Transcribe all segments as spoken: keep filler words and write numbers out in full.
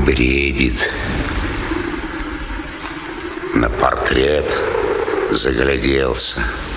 бредит. На портрет загляделся.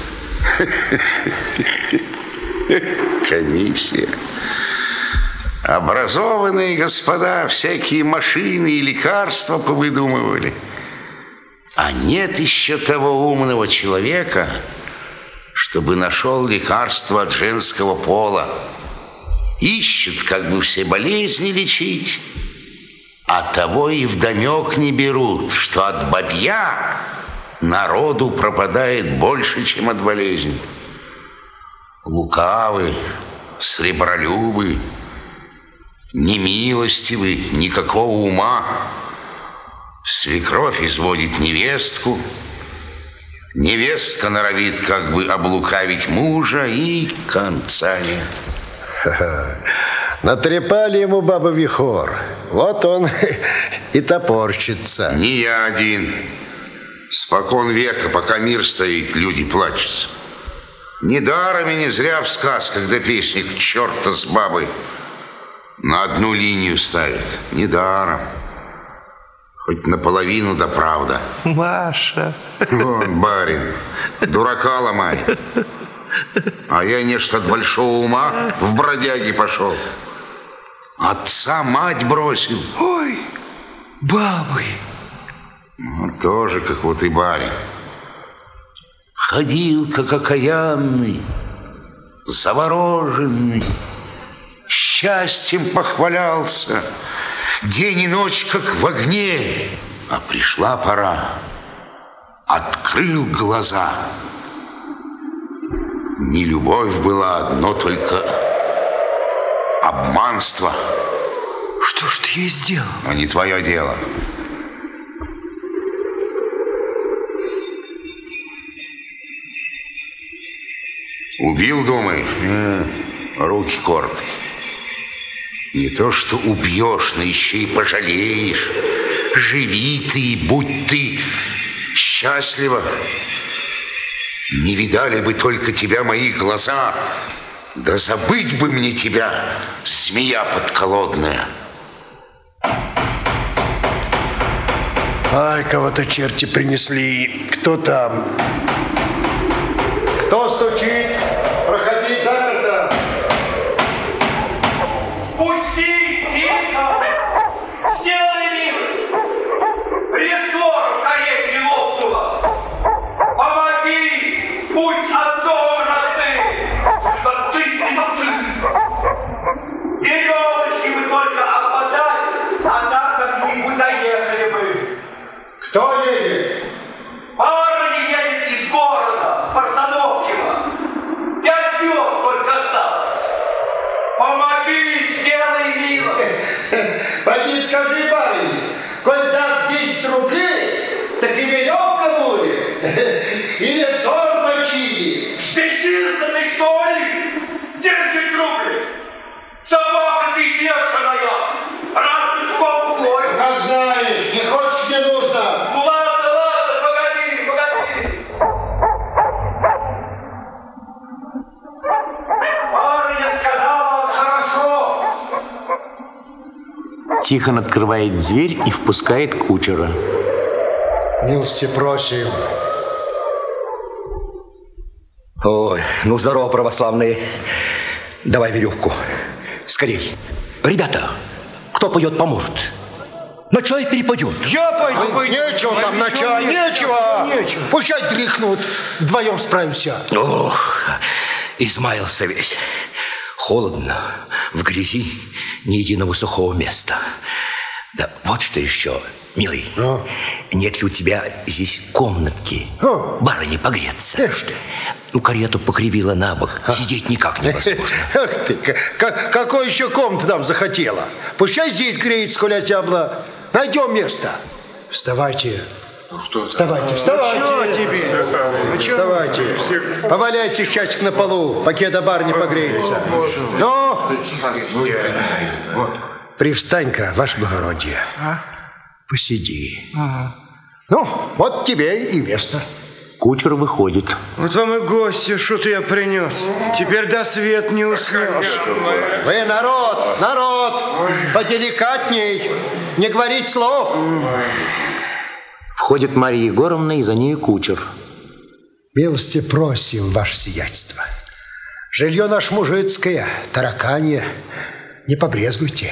Комиссия. Образованные господа всякие машины и лекарства повыдумывали. А нет еще того умного человека, чтобы нашел лекарство от женского пола. Ищут, как бы все болезни лечить, а того и вдомек не берут, что от бабья народу пропадает больше, чем от болезни. Лукавы, сребролюбы, немилостивы, никакого ума. Свекровь изводит невестку, невестка норовит как бы облукавить мужа, и конца нет. Ха-ха. Натрепали ему баба вихор. Вот он и топорщится. Не я один. Спокон века, пока мир стоит, люди плачутся. Недаром и не зря в сказках да песнях черта с бабой на одну линию ставят. Недаром. Хоть наполовину да правда. Маша. Вон, барин, дурака ломай. А я нечто от большого ума в бродяги пошел. Отца мать бросил. Ой, бабы. Ну, тоже, как вот и барин. Ходил, как окаянный, завороженный, счастьем похвалялся, день и ночь, как в огне. А пришла пора, открыл глаза. Не любовь была, одно только обманство. Что ж ты ей сделал? Но не твое дело. Убил, думаешь? М-м, руки коротки. Не то, что убьешь, но еще и пожалеешь. Живи ты, будь ты счастлива. Не видали бы только тебя мои глаза, да забыть бы мне тебя, змея подколодная. Ай, кого-то черти принесли. Кто там? Кто стучит? Проходи, заперто. Пусти, тихо! Сделай милость! Рессор в карете лопнула! Помоги! Будь отцом родным! Да ты не молчи! Веревочки бы только обмотать, а так как-нибудь доехали бы. Кто едет? Парень едет из города, Парсановьева. Пять звезд только осталось. Помоги, сделай милость. Пойди скажи, парень, коль даст десять рублей, так и веревка будет. Или ссор почини. Спешился ты, что ли? Десять рублей. Собака ты бешеная. Рад ты сколько горь. Как знаешь, не хочешь, не нужно. Ну ладно, ладно, погоди, погоди. Барыня сказала, хорошо. Тихон открывает дверь и впускает кучера. Милости просим. Ой, ну здорово, православные. Давай веревку. Скорей. Ребята, кто пойдет, поможет. На чай перепадет. Я пойду, пойду. Нечего там на чай, нечего. Нечего. Пущай дрыхнут, вдвоем справимся. Ох, измаялся весь. Холодно, в грязи, ни единого сухого места. Да вот что еще, милый. А? Нет ли у тебя здесь комнатки? А? Барыне погреться. Эх ты. Ну, карету покривила на бок. А? Сидеть никак невозможно. Ах ты, как, какой еще комнаты там захотела? Пущай здесь греется, коли отябла. Найдем место. Вставайте. Ну что? Вставайте, вставайте. Чего тебе? Вставайте. Поваляйтесь часик на полу, пока до бар не погреется. Ну, привстань-ка, ваше благородие. Посиди. Ну, вот тебе и место. Кучер выходит. Вот вам и гости, что-то я принес. Теперь до свет не уснешь. Вы, народ, народ, поделикатней, не говорить слов. Входит Марья Егоровна, и за ней кучер. Милости просим, ваше сиятельство. Жилье наше мужицкое, тараканье. Не побрезгуйте.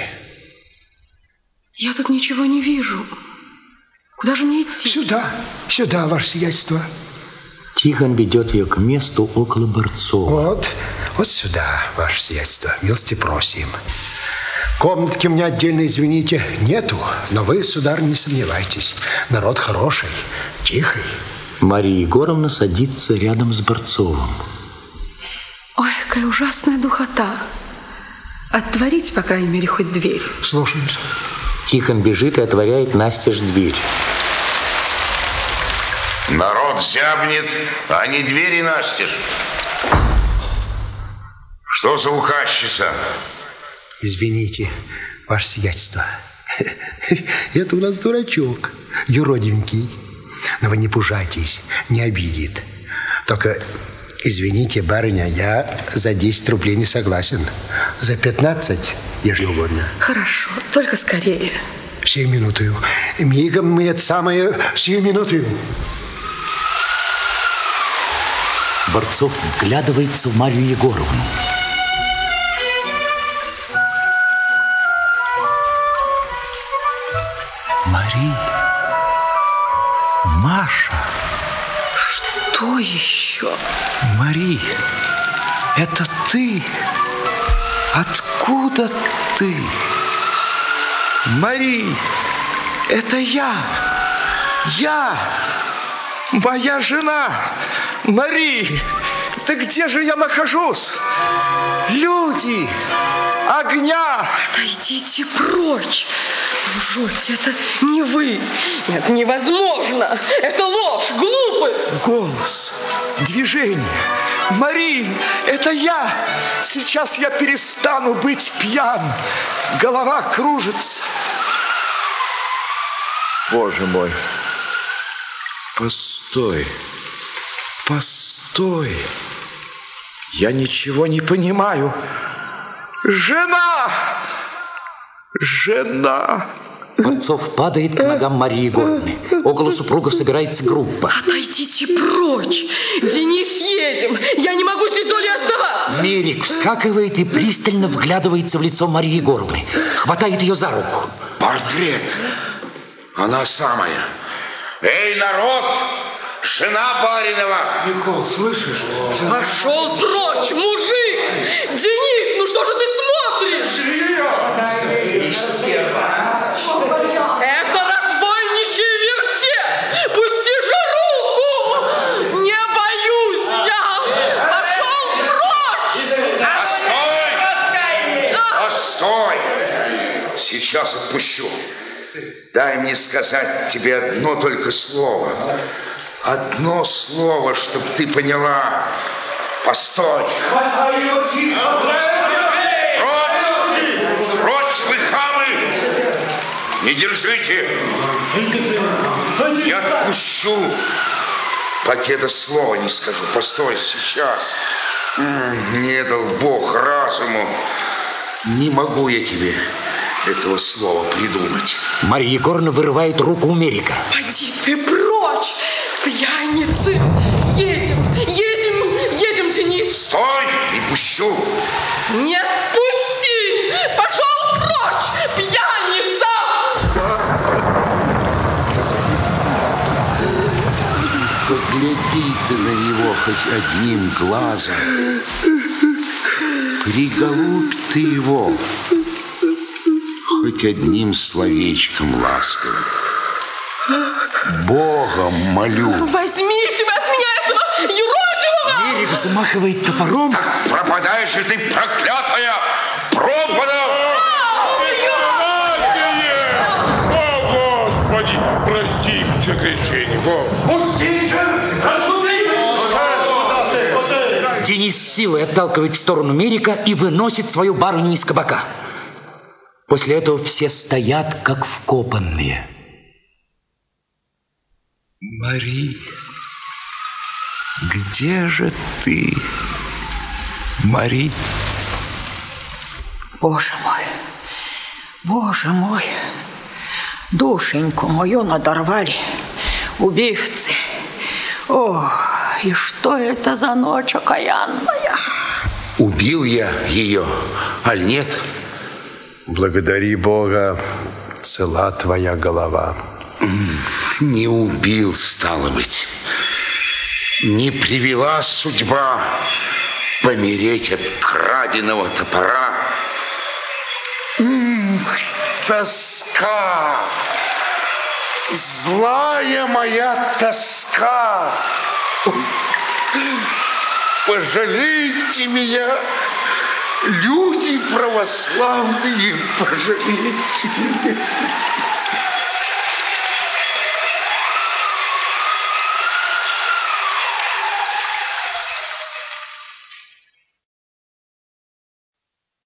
Я тут ничего не вижу. Куда же мне идти? Сюда, сюда, ваше сиятельство. Тихон ведет ее к месту около Борцова. Вот, вот сюда, ваше сиятельство. Милости просим. Комнатки у меня отдельно, извините, нету. Но вы, сударь, не сомневайтесь. Народ хороший, тихий. Марья Егоровна садится рядом с Борцовым. Ой, какая ужасная духота. Отворите, по крайней мере, хоть дверь. Слушаюсь. Тихон бежит и отворяет настежь дверь. Народ зябнет, а не двери настежь. Что за указчица? Извините, ваше сиятельство. Это у нас дурачок, юродивенький. Но вы не пужайтесь, не обидит. Только, извините, барыня, я за десять рублей не согласен. За пятнадцать, ежели угодно. Хорошо, только скорее. Сию минуту. Мигом мы это самое, сию минуту. Борцов вглядывается в Марью Егоровну. Мари, Маша. Что еще? Мари, это ты? Откуда ты? Мари, это я. Я, моя жена. Мари, ты где же я нахожусь? Люди, огня. Отойдите прочь. Лжете, это не вы. Нет, невозможно. Это ложь, глупость. Голос, движение. Мари, это я. Сейчас я перестану быть пьян. Голова кружится. Боже мой. Постой. Постой. Я ничего не понимаю. Жена! Жена! Борцов падает к ногам Марьи Егоровны. Около супругов собирается группа. Отойдите прочь. Денис, едем. Я не могу здесь долей оставаться. Мерик вскакивает и пристально вглядывается в лицо Марьи Егоровны. Хватает ее за руку. Портрет. Она самая. Эй, народ! Жена баринова! Никол, слышишь? Пошел прочь, мужик! Денис, ну что же ты смотришь? Это разбойничий вертеп! Пусти же руку! Не боюсь я! Пошел прочь! Постой! Постой! Сейчас отпущу. Дай мне сказать тебе одно только слово. Одно слово, чтоб ты поняла. Постой. Прочь! Прочь, вы хамы! Не держите! Я отпущу, пока это слово не скажу. Постой, сейчас. Не дал Бог разуму. Не могу я тебе этого слова придумать. Марья Егоровна вырывает руку у Мерика. Поди ты прочь, пьяницы! Едем, едем, едем, Денис! Стой, не пущу! Нет, пусти! Пошел прочь, пьяница! Погляди ты на него хоть одним глазом. Приголубь ты его хоть одним словечком ласковым. Богом молю. Возьмите вы от меня этого юродивого! Мерик замахивает топором. Так пропадаешь же ты, проклятая! Пропада! О, Господи, прости согрешение. Пустите! Денис с силой отталкивает в сторону Мерика и выносит свою барыню из кабака. После этого все стоят, как вкопанные. Мари, Где же ты, Мари? Боже мой, Боже мой, душеньку мою надорвали убивцы. О, и что это за ночь окаянная? Убил я ее, аль нет? Благодари Бога, цела твоя голова. Не убил, стало быть. Не привела судьба помереть от краденого топора. М-м, тоска! Злая моя тоска! Пожалейте меня, люди православные, пожалейте меня.